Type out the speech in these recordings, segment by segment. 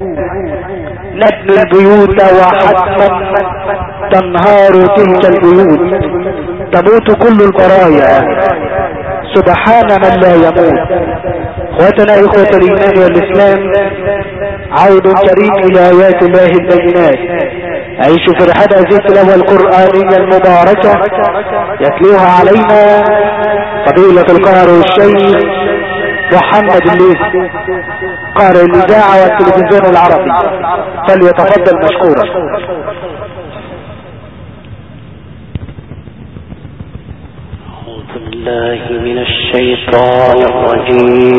نبني البيوت وحتما تنهار تلك البيوت، تموت كل البرايا سبحان من لا يموت. اخوتنا اخوة الايمان والاسلام، عود كريم الى ايات الله البينات. عيشوا في رحاب هذه التلاوة القرآنية المباركة يتلوها علينا فضيلة القارئ الشيخ محمد الليثي قارئ الاذاعة والتلفزيون العربي، فليتفضل مشكورا. أعوذ بالله من الشيطان الرجيم.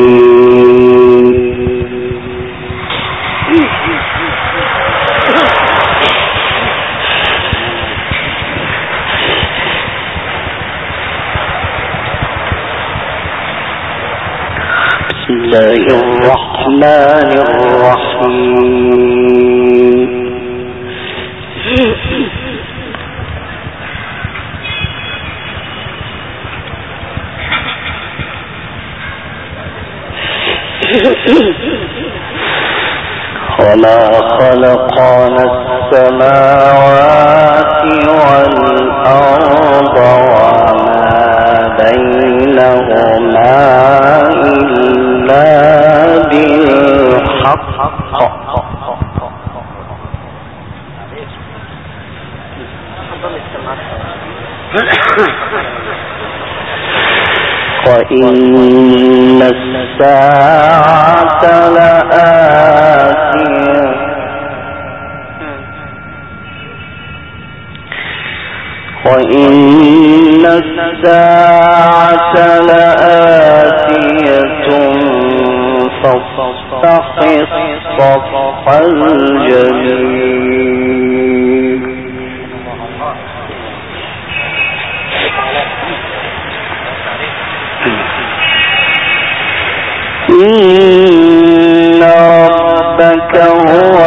بسم الله الرحمن الرحيم. وما خلقنا السماوات والأرض وما بينهما إلا بالحق وإن الساعة لآتية وإن الساعة لآتية فاصفح الصفح الجميل. إن ربك هو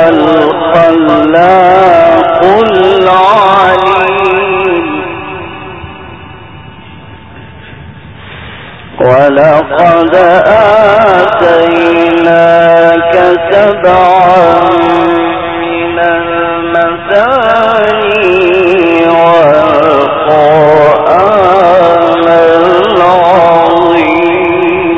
الخلاق العليم. ولقد آتيناك سبعا من المثاني والقرآن العظيم.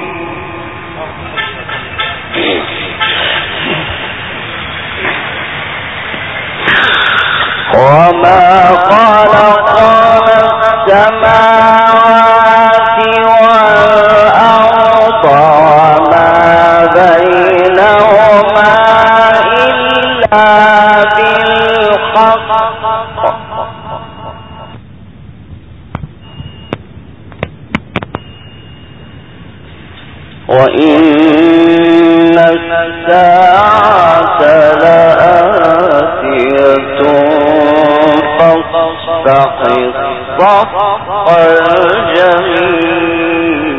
وما خلقنا السماوات والأرض وما بينهما إلا بالحق وإن الساعة لآتية فاصفح الصفح الجميل.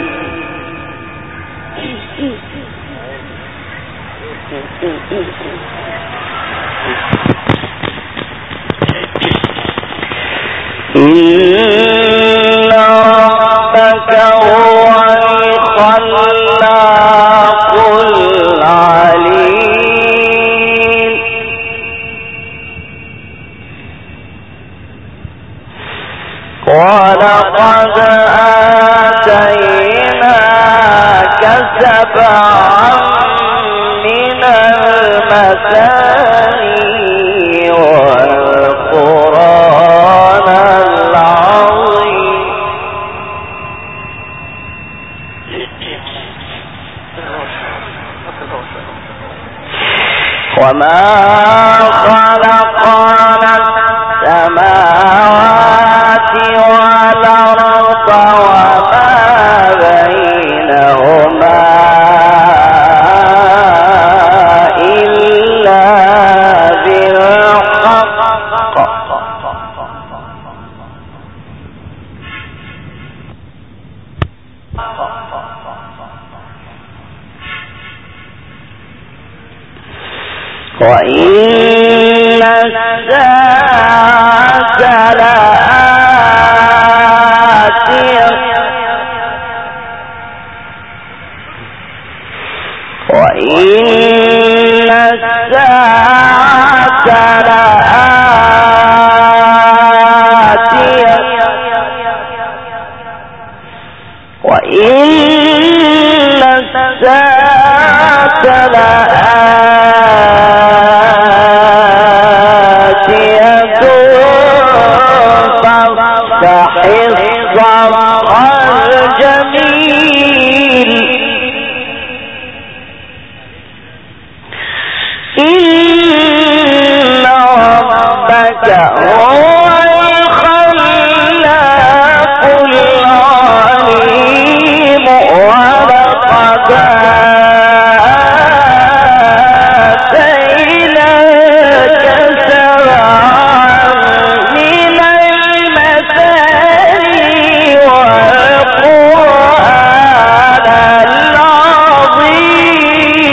إن ربك هو الخلاق العليم. ولقد آتيناك سبعا من المثاني والقرآن العظيم. وما خلقنا السماوات والأرض وما بينهما إلا بالحق وإن الساعة لآتية وإن الساعة لآتية وإن الساعة لآتية فافتح الصفح الجميل إن ربك هو الخلاق العليم ولقد آتيناك سبعا من المثاني والقرآن العظيم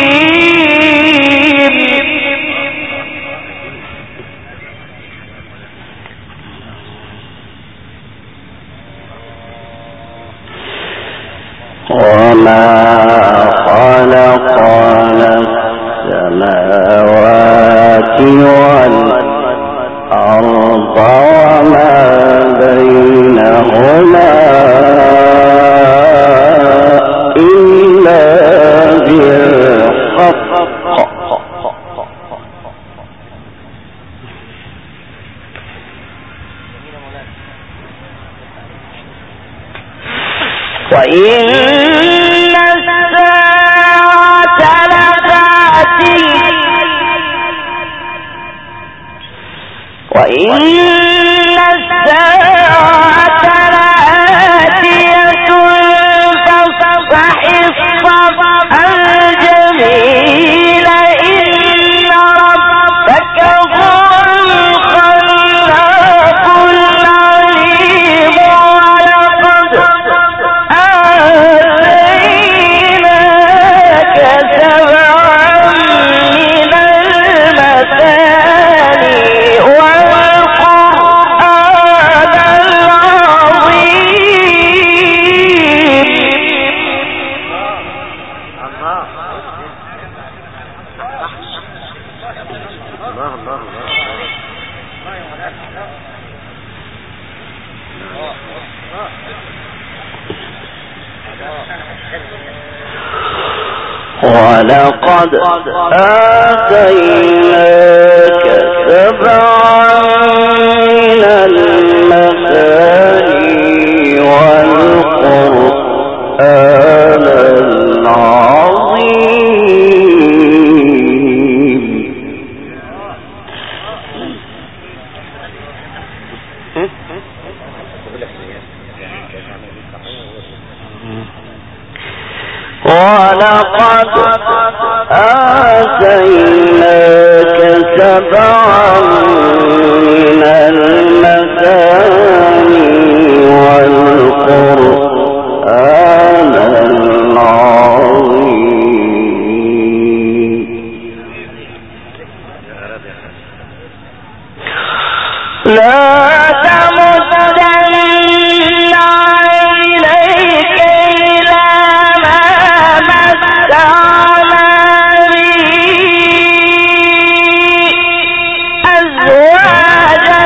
وما خلقنا السماوات والأرض وما بينهما إلا بالحق وإن الساعة لآتية وإن الساعة لآتية فاصفح الصفح الجميل إن ربك هو الخلاق العليم ولقد آتيناك سبعا من المثاني والقرآن العظيم ولقد آتيناك سبعا من المثاني والقرآن العظيم ولقد آتيناك سبعا من المثاني والقرآن العظيم لا تمدن عينيك إلى ما متعنا به أزواجا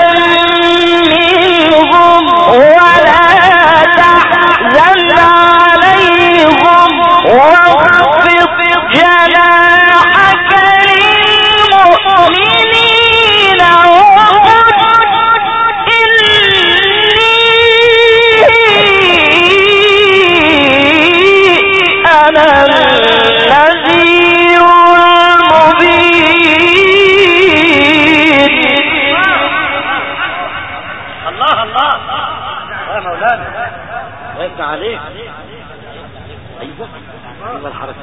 منهم ولا تحزن عليهم واخفض جناحك للمؤمنين أنا النذير المبين. الله الله يا مولانا ويبقى عليك. ايوه ايوه الحركه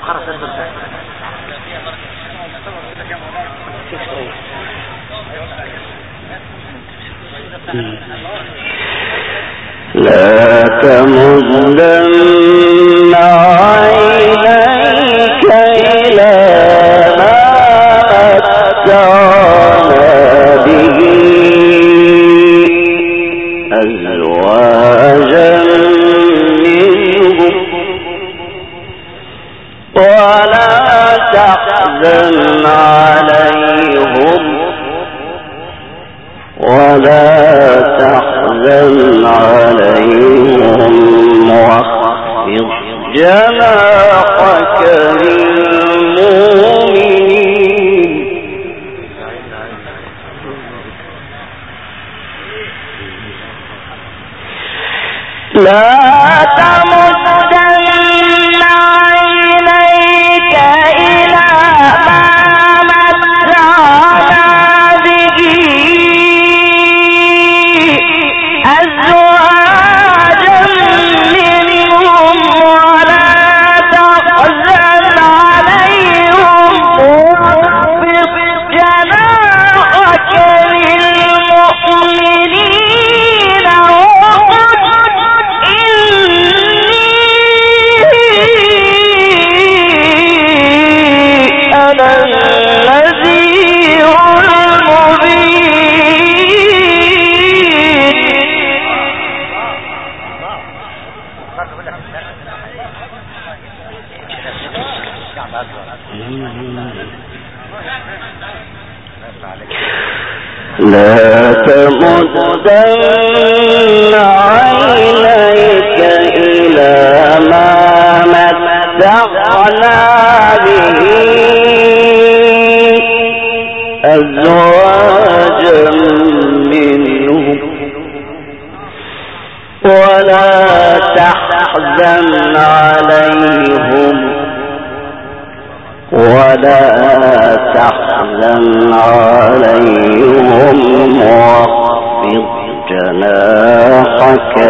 لا تمدن عينيك إلى ما متعنا به أزواجا منهم ولا تحزن عليهم ولا تحزن عليهم واخفض جناحك للمؤمنين لا تمدن عينيك إلى ما متعنا به أزواجا منهم ولا تحزن عليهم واخفض جناحك للمؤمنين أنا النذير المبين لا تمدن عينيك إلى ما متعنا به أزواجا منهم ولا تحزن عليهم واخفض جناحك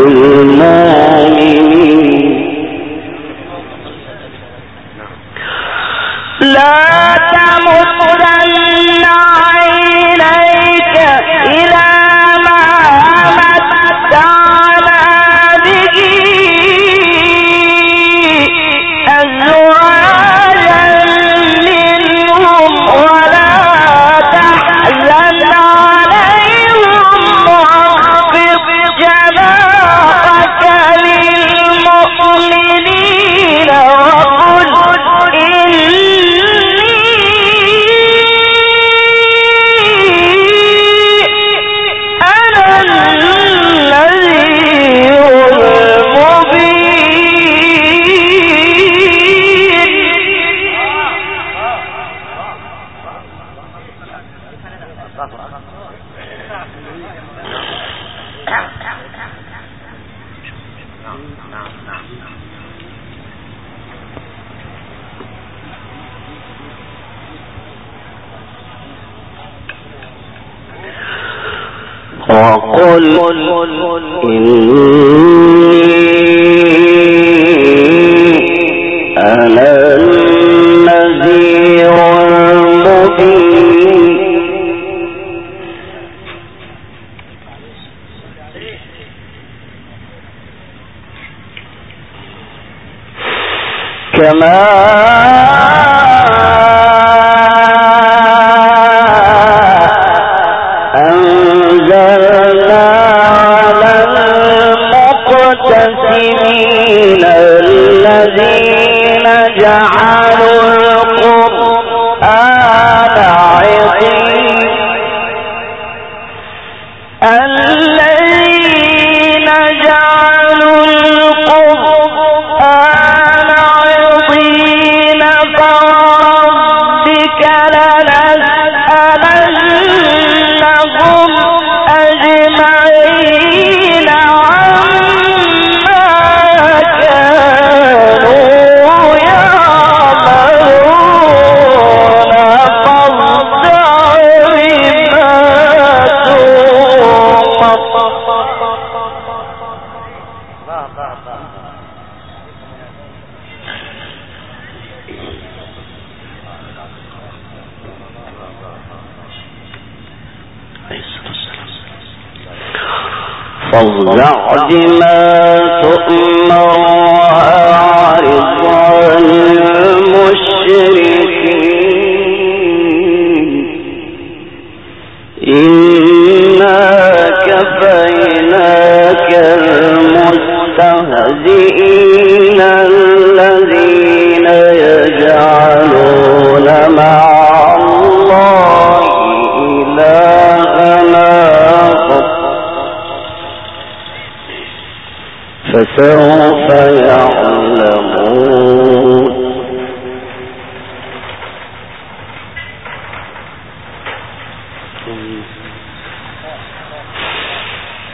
للمؤمنين لا تمدن عينيك إلى ما متعنا به أزواجا منهم ولا تحزن عليهم واخفض جناحك للمؤمنين وقل وقل إني أنا النذير المبين كما الذين جعلوا القرآن عظيم الذين جعلوا القرآن عظيم فربك لنسألنهم أجمعين فاصدع بما تؤمر وأعرض عن المشركين إنا كفيناك المستهزئين الذين يجعلون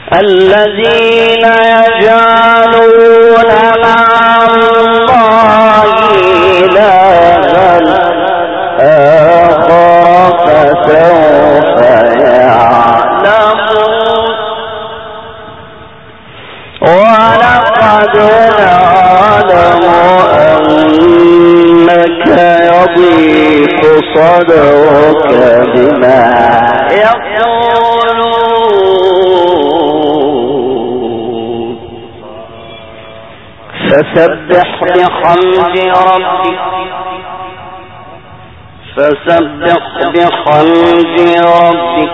الذين يجعلون مع الله إلها آخر فسوف يعلمون ولقد نعلم أنك يضيق صدرك بما يقولون فسبح بحمد ربك فسبح بحمد ربك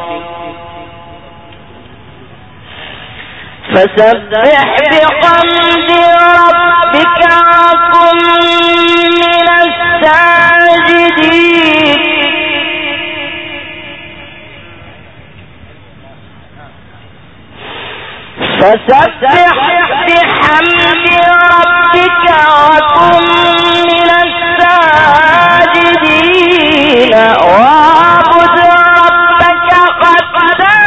وكن من الساجدين فسبح بحمد ربك وكن من الساجدين واعبد ربك حتى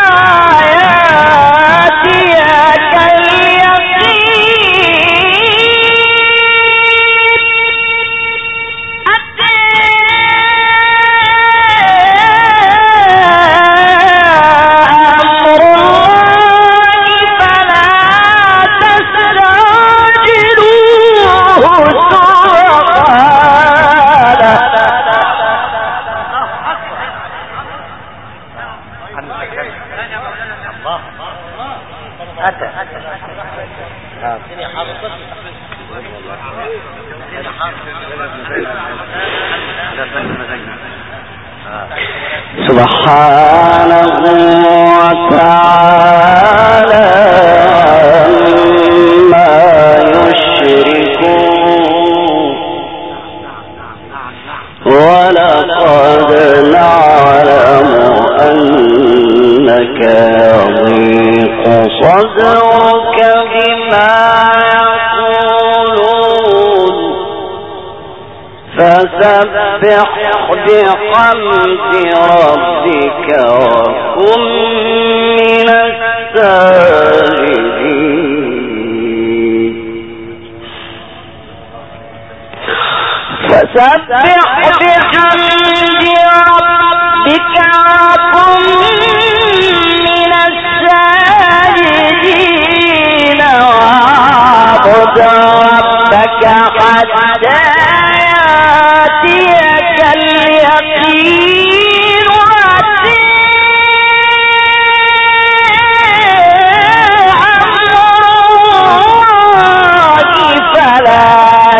يأتيك سبحانه وتعالى عما يشركون ولقد نعلم أنك يضيق صدرك بما يقولون فسبح بحمد ربك وكن من الساجدين فسبح بحمد ربك وكن من الساجدين واعبد ربك حتى يأتيك اليقين فلا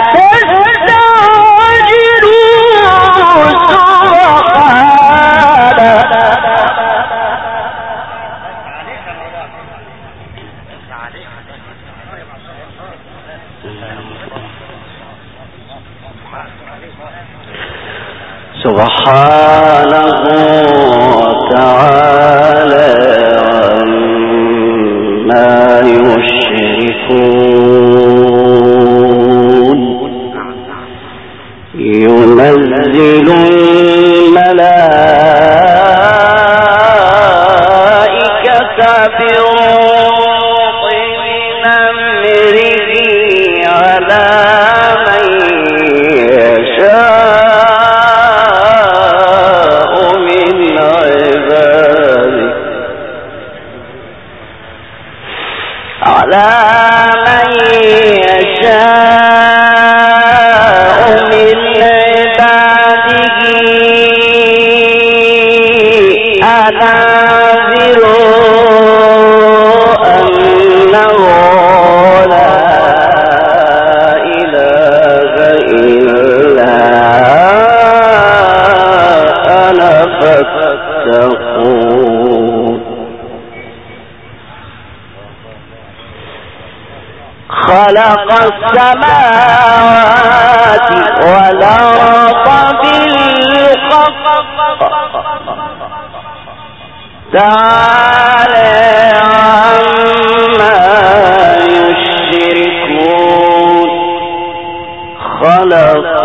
تستعجلوا سبحانه وتعالى عما يشركون ينزل الملائكة بروح من أمره على من يشاء من عباده على من يشاء من عباده أنذروا أنه لا إله إلا أنا فاتقون خلق السماوات والأرض بالحق تعالى عما يشركون خلق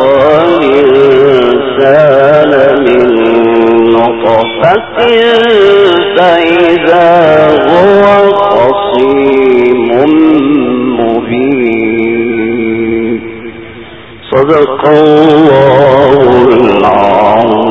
الإنسان من نطفة فإذا هو حكيم مبين. صدق الله العظيم.